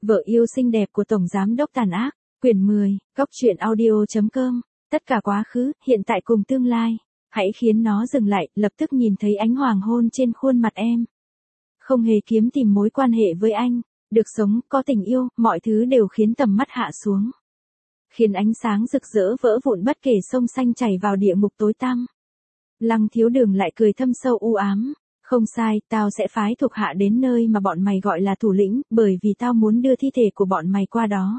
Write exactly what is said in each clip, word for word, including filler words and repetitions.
Vợ yêu xinh đẹp của Tổng Giám đốc tàn ác, quyển mười, góc truyện audio.com, tất cả quá khứ, hiện tại cùng tương lai. Hãy khiến nó dừng lại, lập tức nhìn thấy ánh hoàng hôn trên khuôn mặt em. Không hề kiếm tìm mối quan hệ với anh, được sống, có tình yêu, mọi thứ đều khiến tầm mắt hạ xuống. Khiến ánh sáng rực rỡ vỡ vụn bất kể sông xanh chảy vào địa ngục tối tăm. Lăng Thiếu Đường lại cười thâm sâu u ám. Không sai, tao sẽ phái thuộc hạ đến nơi mà bọn mày gọi là thủ lĩnh, bởi vì tao muốn đưa thi thể của bọn mày qua đó.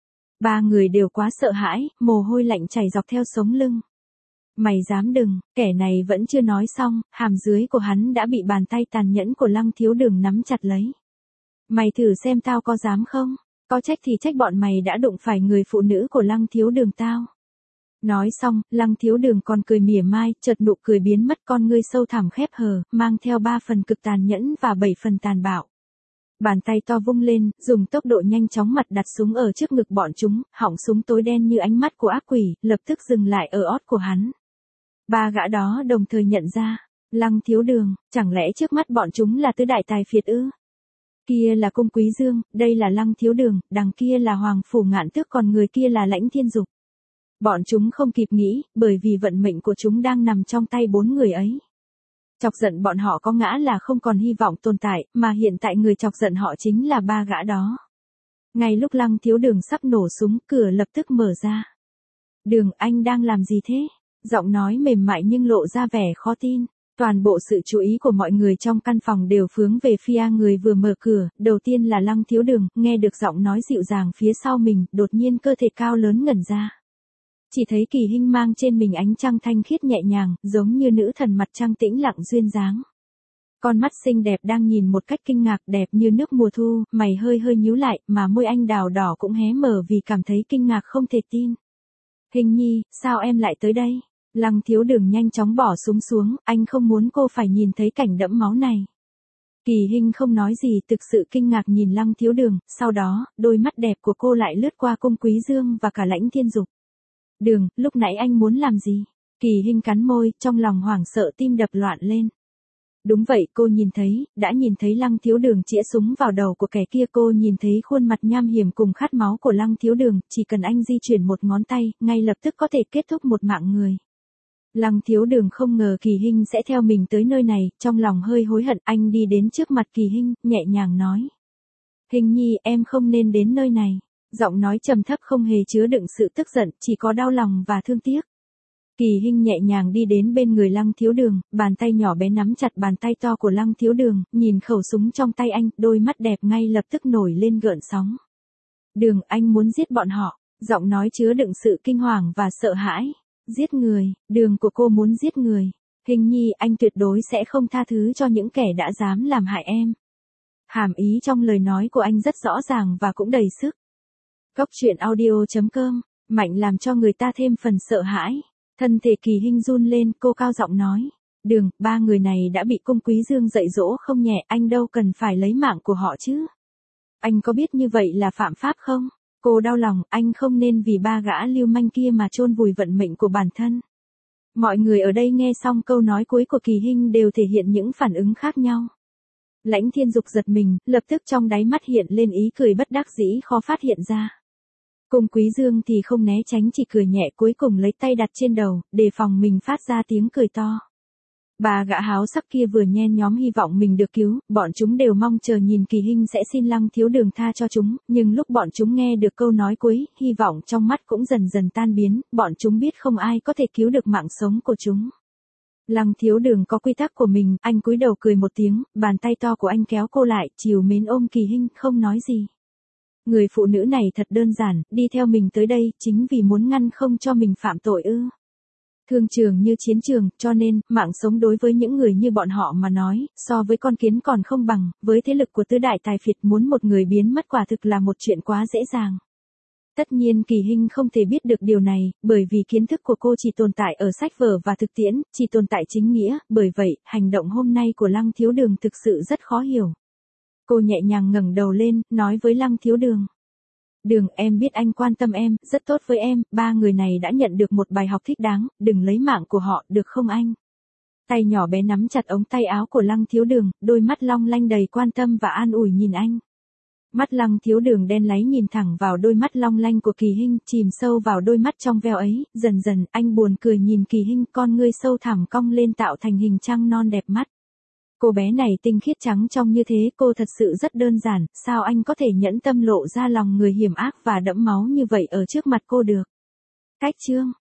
Ba người đều quá sợ hãi, mồ hôi lạnh chảy dọc theo sống lưng. Mày dám đừng, kẻ này vẫn chưa nói xong, hàm dưới của hắn đã bị bàn tay tàn nhẫn của Lăng Thiếu Đường nắm chặt lấy. Mày thử xem tao có dám không? Có trách thì trách bọn mày đã đụng phải người phụ nữ của Lăng Thiếu Đường tao. Nói xong, Lăng Thiếu Đường còn cười mỉa mai, chợt nụ cười biến mất, con ngươi sâu thẳm khép hờ, mang theo ba phần cực tàn nhẫn và bảy phần tàn bạo. Bàn tay to vung lên, dùng tốc độ nhanh chóng mặt đặt súng ở trước ngực bọn chúng, họng súng tối đen như ánh mắt của ác quỷ, lập tức dừng lại ở ót của hắn. Ba gã đó đồng thời nhận ra, Lăng Thiếu Đường, chẳng lẽ trước mắt bọn chúng là tứ đại tài phiệt ư? Kia là Cung Quý Dương, đây là Lăng Thiếu Đường, đằng kia là Hoàng Phủ Ngạn Tước, còn người kia là Lãnh Thiên Dục. Bọn chúng không kịp nghĩ, bởi vì vận mệnh của chúng đang nằm trong tay bốn người ấy. Chọc giận bọn họ có ngã là không còn hy vọng tồn tại, mà hiện tại người chọc giận họ chính là ba gã đó. Ngay lúc Lăng Thiếu Đường sắp nổ súng, cửa lập tức mở ra. Đường, anh đang làm gì thế? Giọng nói mềm mại nhưng lộ ra vẻ khó tin. Toàn bộ sự chú ý của mọi người trong căn phòng đều hướng về phía người vừa mở cửa, đầu tiên là Lăng Thiếu Đường, nghe được giọng nói dịu dàng phía sau mình, đột nhiên cơ thể cao lớn ngẩn ra. Chỉ thấy Kỳ Hinh mang trên mình ánh trăng thanh khiết nhẹ nhàng, giống như nữ thần mặt trăng tĩnh lặng duyên dáng. Con mắt xinh đẹp đang nhìn một cách kinh ngạc, đẹp như nước mùa thu, mày hơi hơi nhíu lại, mà môi anh đào đỏ cũng hé mở vì cảm thấy kinh ngạc không thể tin. Hình nhi, sao em lại tới đây? Lăng Thiếu Đường nhanh chóng bỏ súng xuống, anh không muốn cô phải nhìn thấy cảnh đẫm máu này. Kỳ Hinh không nói gì, thực sự kinh ngạc nhìn Lăng Thiếu Đường, sau đó, đôi mắt đẹp của cô lại lướt qua Cung Quý Dương và cả Lãnh Thiên Dục. Đường, lúc nãy anh muốn làm gì? Kỳ Hinh cắn môi, trong lòng hoảng sợ, tim đập loạn lên. Đúng vậy, cô nhìn thấy, đã nhìn thấy Lăng Thiếu Đường chĩa súng vào đầu của kẻ kia, cô nhìn thấy khuôn mặt nham hiểm cùng khát máu của Lăng Thiếu Đường, chỉ cần anh di chuyển một ngón tay, ngay lập tức có thể kết thúc một mạng người. Lăng Thiếu Đường không ngờ Kỳ Hinh sẽ theo mình tới nơi này, trong lòng hơi hối hận, anh đi đến trước mặt Kỳ Hinh, nhẹ nhàng nói. Hình nhi, em không nên đến nơi này. Giọng nói trầm thấp không hề chứa đựng sự tức giận, chỉ có đau lòng và thương tiếc. Kỳ Hinh nhẹ nhàng đi đến bên người Lăng Thiếu Đường, bàn tay nhỏ bé nắm chặt bàn tay to của Lăng Thiếu Đường, nhìn khẩu súng trong tay anh, đôi mắt đẹp ngay lập tức nổi lên gợn sóng. Đường, anh muốn giết bọn họ. Giọng nói chứa đựng sự kinh hoàng và sợ hãi. Giết người, đường của cô muốn giết người. Hình nhi, anh tuyệt đối sẽ không tha thứ cho những kẻ đã dám làm hại em. Hàm ý trong lời nói của anh rất rõ ràng và cũng đầy sức. Góc truyện audio.com, mạnh làm cho người ta thêm phần sợ hãi. Thân thể Kỳ Hinh run lên, cô cao giọng nói. Đường, ba người này đã bị Cung Quý Dương dạy dỗ không nhẹ, anh đâu cần phải lấy mạng của họ chứ. Anh có biết như vậy là phạm pháp không? Cô đau lòng, anh không nên vì ba gã lưu manh kia mà chôn vùi vận mệnh của bản thân. Mọi người ở đây nghe xong câu nói cuối của Kỳ Hinh đều thể hiện những phản ứng khác nhau. Lãnh Thiên Dục giật mình, lập tức trong đáy mắt hiện lên ý cười bất đắc dĩ khó phát hiện ra. Cung Quý Dương thì không né tránh, chỉ cười nhẹ, cuối cùng lấy tay đặt trên đầu, đề phòng mình phát ra tiếng cười to. Ba gã háo sắc kia vừa nhen nhóm hy vọng mình được cứu, bọn chúng đều mong chờ nhìn Kỳ Hinh sẽ xin Lăng Thiếu Đường tha cho chúng, nhưng lúc bọn chúng nghe được câu nói cuối, hy vọng trong mắt cũng dần dần tan biến, bọn chúng biết không ai có thể cứu được mạng sống của chúng. Lăng Thiếu Đường có quy tắc của mình, anh cúi đầu cười một tiếng, bàn tay to của anh kéo cô lại, trìu mến ôm Kỳ Hinh, không nói gì. Người phụ nữ này thật đơn giản, đi theo mình tới đây, chính vì muốn ngăn không cho mình phạm tội ư. Thương trường như chiến trường, cho nên, mạng sống đối với những người như bọn họ mà nói, so với con kiến còn không bằng, với thế lực của tứ đại tài phiệt muốn một người biến mất quả thực là một chuyện quá dễ dàng. Tất nhiên Kỳ Hinh không thể biết được điều này, bởi vì kiến thức của cô chỉ tồn tại ở sách vở và thực tiễn, chỉ tồn tại chính nghĩa, bởi vậy, hành động hôm nay của Lăng Thiếu Đường thực sự rất khó hiểu. Cô nhẹ nhàng ngẩng đầu lên, nói với Lăng Thiếu Đường. Đường, em biết anh quan tâm em, rất tốt với em, ba người này đã nhận được một bài học thích đáng, đừng lấy mạng của họ, được không anh? Tay nhỏ bé nắm chặt ống tay áo của Lăng Thiếu Đường, đôi mắt long lanh đầy quan tâm và an ủi nhìn anh. Mắt Lăng Thiếu Đường đen láy nhìn thẳng vào đôi mắt long lanh của Kỳ Hinh, chìm sâu vào đôi mắt trong veo ấy, dần dần anh buồn cười nhìn Kỳ Hinh, con ngươi sâu thẳm cong lên tạo thành hình trăng non đẹp mắt. Cô bé này tinh khiết trắng trong như thế, cô thật sự rất đơn giản, sao anh có thể nhẫn tâm lộ ra lòng người hiểm ác và đẫm máu như vậy ở trước mặt cô được. Cách chương